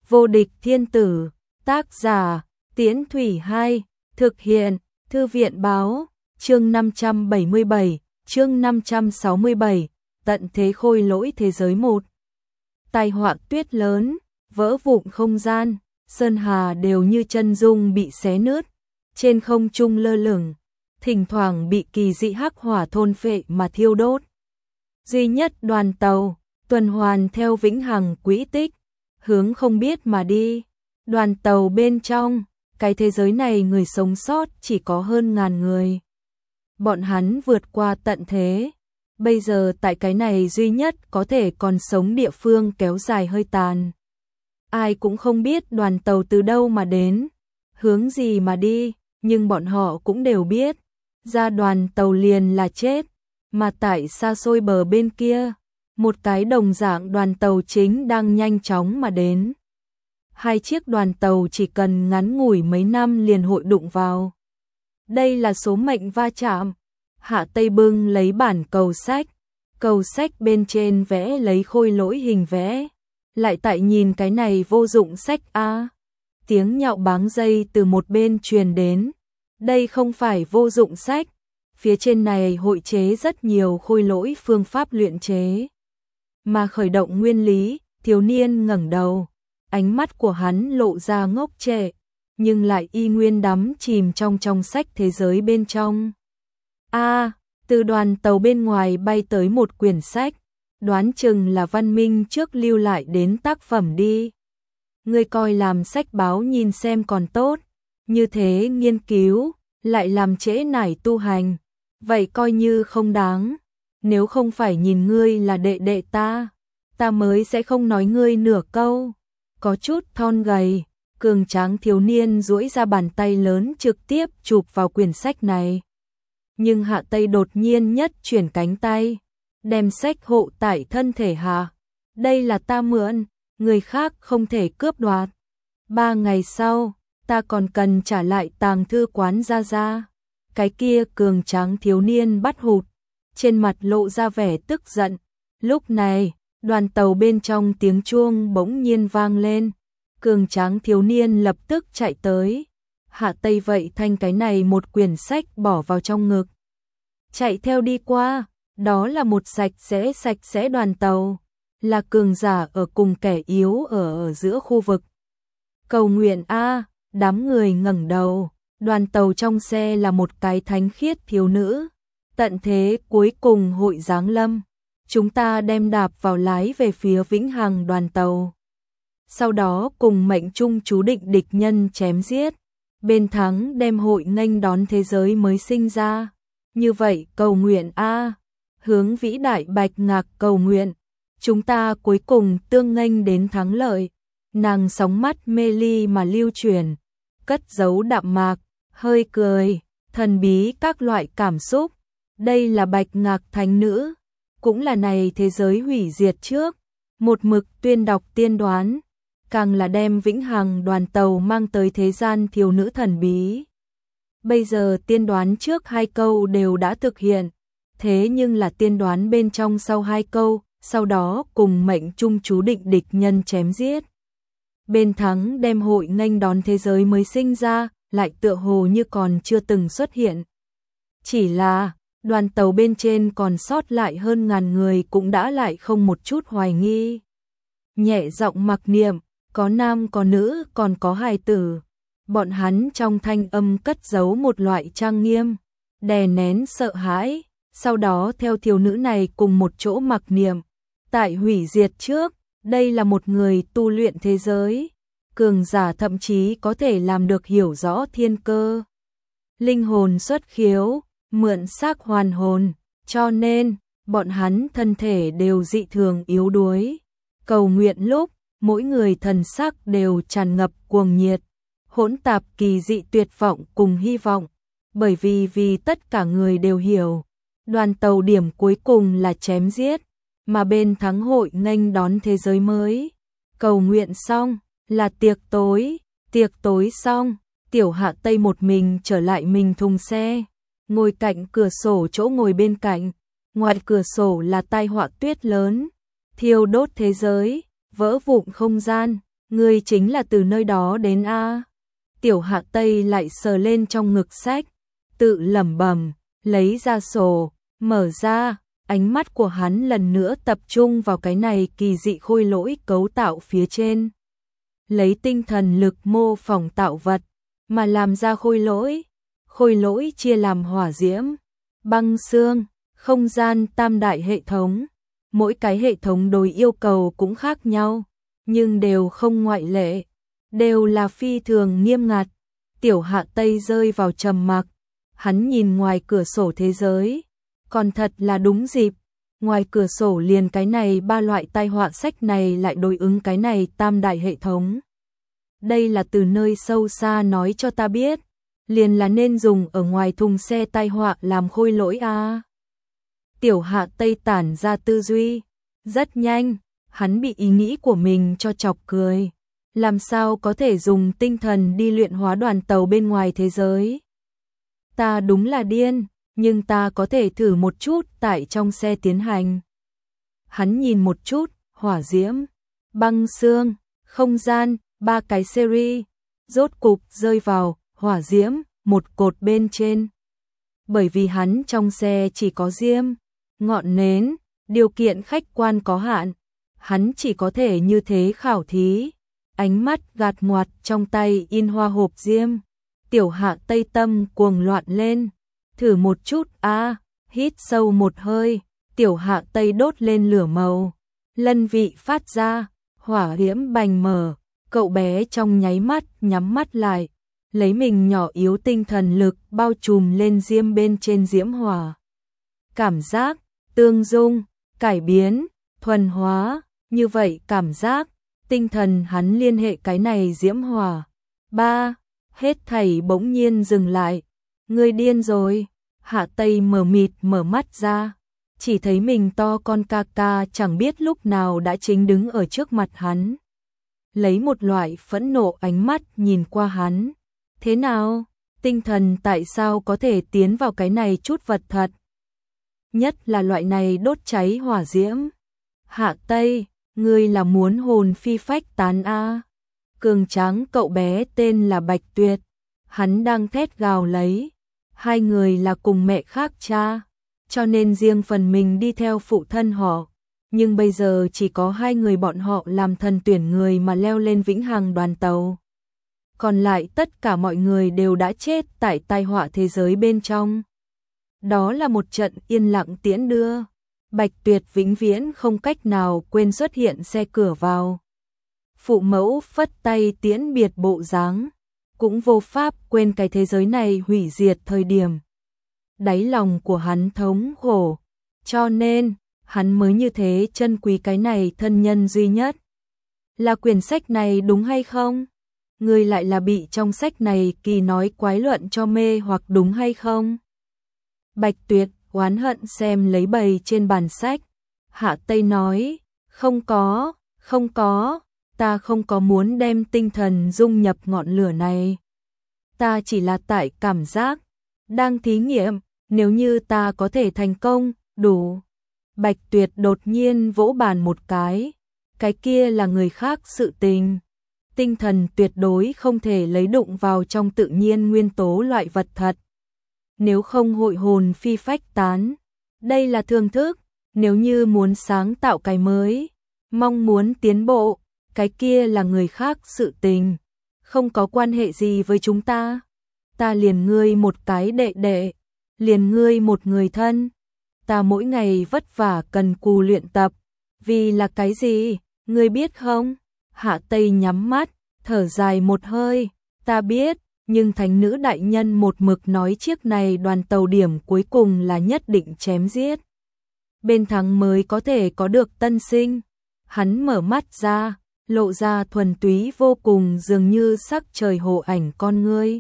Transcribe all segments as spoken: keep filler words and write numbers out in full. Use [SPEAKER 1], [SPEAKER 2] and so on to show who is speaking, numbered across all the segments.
[SPEAKER 1] Vô địch thiên tử, tác giả, Tiễn Thủy hai, thực hiện, Thư viện báo, chương năm trăm bảy mươi bảy, chương năm trăm sáu mươi bảy, tận thế khôi lỗi thế giới một. Tai họa tuyết lớn, vỡ vụn không gian, sơn hà đều như chân dung bị xé nứt, trên không trung lơ lửng, thỉnh thoảng bị kỳ dị hắc hỏa thôn phệ mà thiêu đốt. Duy nhất đoàn tàu, tuần hoàn theo vĩnh hằng quỹ tích, hướng không biết mà đi. Đoàn tàu bên trong, cái thế giới này người sống sót chỉ có hơn ngàn người. Bọn hắn vượt qua tận thế, bây giờ tại cái này duy nhất có thể còn sống địa phương kéo dài hơi tàn. Ai cũng không biết đoàn tàu từ đâu mà đến, hướng gì mà đi, nhưng bọn họ cũng đều biết, ra đoàn tàu liền là chết, mà tại xa xôi bờ bên kia, một cái đồng dạng đoàn tàu chính đang nhanh chóng mà đến. Hai chiếc đoàn tàu chỉ cần ngắn ngủi mấy năm liền hội đụng vào. Đây là số mệnh va chạm. Hạ Tây bưng lấy bản cầu sách, cầu sách bên trên vẽ lấy khôi lỗi hình vẽ. Lại tại nhìn cái này vô dụng sách a. Tiếng nhạo báng dây từ một bên truyền đến. Đây không phải vô dụng sách, phía trên này hội chế rất nhiều khôi lỗi phương pháp luyện chế. Mà khởi động nguyên lý, thiếu niên ngẩng đầu, ánh mắt của hắn lộ ra ngốc trệ, nhưng lại y nguyên đắm chìm trong trong sách thế giới bên trong. A, từ đoàn tàu bên ngoài bay tới một quyển sách, đoán chừng là văn minh trước lưu lại đến tác phẩm đi. Ngươi coi làm sách báo nhìn xem còn tốt, như thế nghiên cứu, lại làm trễ nải tu hành, vậy coi như không đáng. Nếu không phải nhìn ngươi là đệ đệ ta, ta mới sẽ không nói ngươi nửa câu. Có chút thon gầy, cường tráng thiếu niên duỗi ra bàn tay lớn trực tiếp chụp vào quyển sách này. Nhưng Hạ Tây đột nhiên nhất chuyển cánh tay, đem sách hộ tại thân thể hạ. Đây là ta mượn, người khác không thể cướp đoạt. Ba ngày sau, ta còn cần trả lại tàng thư quán ra ra. Cái kia cường tráng thiếu niên bắt hụt, trên mặt lộ ra vẻ tức giận. Lúc này, đoàn tàu bên trong tiếng chuông bỗng nhiên vang lên. Cường tráng thiếu niên lập tức chạy tới. Hạ Tây vậy thanh cái này một quyển sách bỏ vào trong ngực. Chạy theo đi qua, đó là một sạch sẽ sạch sẽ đoàn tàu. Là cường giả ở cùng kẻ yếu ở, ở giữa khu vực. Cầu nguyện A, đám người ngẩng đầu. Đoàn tàu trong xe là một cái thánh khiết thiếu nữ. Tận thế cuối cùng hội giáng lâm. Chúng ta đem đạp vào lái về phía vĩnh hằng đoàn tàu. Sau đó cùng mệnh trung chú định địch nhân chém giết. Bên thắng đem hội nghênh đón thế giới mới sinh ra. Như vậy cầu nguyện A, hướng vĩ đại bạch ngạc cầu nguyện. Chúng ta cuối cùng tương nghênh đến thắng lợi. Nàng sóng mắt mê ly mà lưu truyền, cất giấu đạm mạc, hơi cười, thần bí các loại cảm xúc. Đây là bạch ngạc thánh nữ, cũng là này thế giới hủy diệt trước, một mực tuyên đọc tiên đoán, càng là đem vĩnh hằng đoàn tàu mang tới thế gian thiếu nữ thần bí. Bây giờ tiên đoán trước hai câu đều đã thực hiện, thế nhưng là tiên đoán bên trong sau hai câu, sau đó cùng mệnh trung chú định địch nhân chém giết. Bên thắng đem hội nghênh đón thế giới mới sinh ra, lại tựa hồ như còn chưa từng xuất hiện. Chỉ là, đoàn tàu bên trên còn sót lại hơn ngàn người cũng đã lại không một chút hoài nghi. Nhẹ giọng mặc niệm, có nam có nữ còn có hài tử. Bọn hắn trong thanh âm cất giấu một loại trang nghiêm, đè nén sợ hãi, sau đó theo thiếu nữ này cùng một chỗ mặc niệm. Tại hủy diệt trước, đây là một người tu luyện thế giới. Cường giả thậm chí có thể làm được hiểu rõ thiên cơ. Linh hồn xuất khiếu, mượn xác hoàn hồn, cho nên, bọn hắn thân thể đều dị thường yếu đuối. Cầu nguyện lúc, mỗi người thần sắc đều tràn ngập cuồng nhiệt, hỗn tạp kỳ dị tuyệt vọng cùng hy vọng. Bởi vì vì tất cả người đều hiểu, đoàn tàu điểm cuối cùng là chém giết, mà bên thắng hội nghênh đón thế giới mới. Cầu nguyện xong, là tiệc tối, tiệc tối xong, tiểu Hạ Tây một mình trở lại mình thùng xe, ngồi cạnh cửa sổ chỗ ngồi bên cạnh, ngoài cửa sổ là tai họa tuyết lớn, thiêu đốt thế giới, vỡ vụn không gian, Ngươi chính là từ nơi đó đến a? Tiểu Hạ Tây lại sờ lên trong ngực sách, tự lẩm bẩm, lấy ra sổ, mở ra, ánh mắt của hắn lần nữa tập trung vào cái này kỳ dị khôi lỗi cấu tạo phía trên. Lấy tinh thần lực mô phỏng tạo vật, mà làm ra khôi lỗi. Khôi lỗi chia làm hỏa diễm, băng xương, không gian tam đại hệ thống. Mỗi cái hệ thống đối yêu cầu cũng khác nhau, nhưng đều không ngoại lệ, đều là phi thường nghiêm ngặt. Tiểu Hạ Tây rơi vào trầm mặc, hắn nhìn ngoài cửa sổ thế giới, còn thật là đúng dịp, ngoài cửa sổ liền cái này ba loại tai họa sách này lại đối ứng cái này tam đại hệ thống. Đây là từ nơi sâu xa nói cho ta biết, liền là nên dùng ở ngoài thùng xe tai họa làm khôi lỗi a. À. Tiểu Hạ Tây tản ra tư duy, rất nhanh, hắn bị ý nghĩ của mình cho chọc cười. Làm sao có thể dùng tinh thần đi luyện hóa đoàn tàu bên ngoài thế giới? Ta đúng là điên, nhưng ta có thể thử một chút tại trong xe tiến hành. Hắn nhìn một chút, hỏa diễm, băng xương, không gian, ba cái series, rốt cục rơi vào hỏa diễm, một cột bên trên. Bởi vì hắn trong xe chỉ có diêm, ngọn nến, điều kiện khách quan có hạn, hắn chỉ có thể như thế khảo thí. Ánh mắt gạt ngoặt trong tay in hoa hộp diêm. Tiểu Hạ Tây tâm cuồng loạn lên. Thử một chút a, à, hít sâu một hơi. Tiểu Hạ Tây đốt lên lửa màu. Lân vị phát ra, hỏa diễm bành mở. Cậu bé trong nháy mắt nhắm mắt lại, lấy mình nhỏ yếu tinh thần lực bao trùm lên diêm bên trên diễm hỏa. Cảm giác, tương dung, cải biến, thuần hóa, như vậy cảm giác, tinh thần hắn liên hệ cái này diễm hỏa. Ba, hết thảy bỗng nhiên dừng lại. Ngươi điên rồi. Hạ Tây mờ mịt mở mắt ra, chỉ thấy mình to con ca ca chẳng biết lúc nào đã chính đứng ở trước mặt hắn. Lấy một loại phẫn nộ ánh mắt nhìn qua hắn. Thế nào? Tinh thần tại sao có thể tiến vào cái này chút vật thật? Nhất là loại này đốt cháy hỏa diễm. Hạ Tây, ngươi là muốn hồn phi phách tán a? Cường tráng cậu bé tên là Bạch Tuyệt, hắn đang thét gào lấy. Hai người là cùng mẹ khác cha, cho nên riêng phần mình đi theo phụ thân họ. Nhưng bây giờ chỉ có hai người bọn họ làm thần tuyển người mà leo lên vĩnh hằng đoàn tàu. Còn lại tất cả mọi người đều đã chết tại tai họa thế giới bên trong. Đó là một trận yên lặng tiễn đưa. Bạch Tuyệt vĩnh viễn không cách nào quên xuất hiện xe cửa vào. Phụ mẫu phất tay tiễn biệt bộ dáng, cũng vô pháp quên cái thế giới này hủy diệt thời điểm. Đáy lòng của hắn thống khổ, cho nên hắn mới như thế trân quý cái này thân nhân duy nhất. Là quyển sách này đúng hay không? Ngươi lại là bị trong sách này kỳ nói quái luận cho mê hoặc đúng hay không? Bạch Tuyệt oán hận xem lấy bầy trên bàn sách. Hạ Tây nói, không có, không có, ta không có muốn đem tinh thần dung nhập ngọn lửa này. Ta chỉ là tại cảm giác, đang thí nghiệm, nếu như ta có thể thành công, đủ. Bạch Tuyệt đột nhiên vỗ bàn một cái, cái kia là người khác sự tình. Tinh thần tuyệt đối không thể lấy đụng vào trong tự nhiên nguyên tố loại vật thật. Nếu không hội hồn phi phách tán. Đây là thương thức, nếu như muốn sáng tạo cái mới, mong muốn tiến bộ, cái kia là người khác sự tình, không có quan hệ gì với chúng ta. Ta liền ngươi một cái đệ đệ, liền ngươi một người thân. Ta mỗi ngày vất vả cần cù luyện tập, vì là cái gì, ngươi biết không? Hạ Tây nhắm mắt, thở dài một hơi, ta biết, nhưng thánh nữ đại nhân một mực nói chiếc này đoàn tàu điểm cuối cùng là nhất định chém giết. Bên thắng mới có thể có được tân sinh. Hắn mở mắt ra, lộ ra thuần túy vô cùng dường như sắc trời hộ ảnh con ngươi.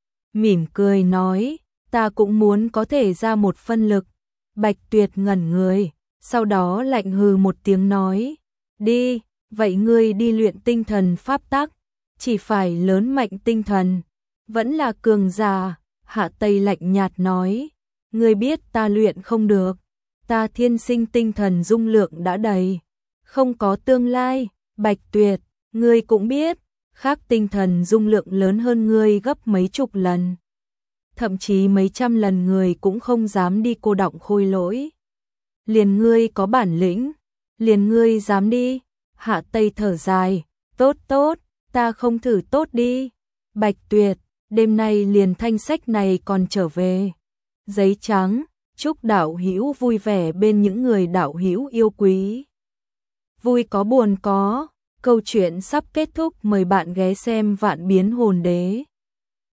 [SPEAKER 1] Mỉm cười nói, ta cũng muốn có thể ra một phân lực. Bạch Tuyệt ngẩn người, sau đó lạnh hừ một tiếng nói, đi, vậy ngươi đi luyện tinh thần pháp tắc, chỉ phải lớn mạnh tinh thần, vẫn là cường giả. Hạ Tây lạnh nhạt nói, ngươi biết ta luyện không được, ta thiên sinh tinh thần dung lượng đã đầy, không có tương lai. Bạch Tuyệt, Ngươi cũng biết, khác tinh thần dung lượng lớn hơn ngươi gấp mấy chục lần. Thậm chí mấy trăm lần người cũng không dám đi cô đọng khôi lỗi. Liền ngươi có bản lĩnh, liền ngươi dám đi. Hạ Tây thở dài, tốt tốt, ta không thử tốt đi. Bạch Tuyệt, đêm nay liền thanh sách này còn trở về. Giấy trắng, chúc đạo hữu vui vẻ bên những người đạo hữu yêu quý. Vui có buồn có, câu chuyện sắp kết thúc, mời bạn ghé xem Vạn Biến Hồn Đế.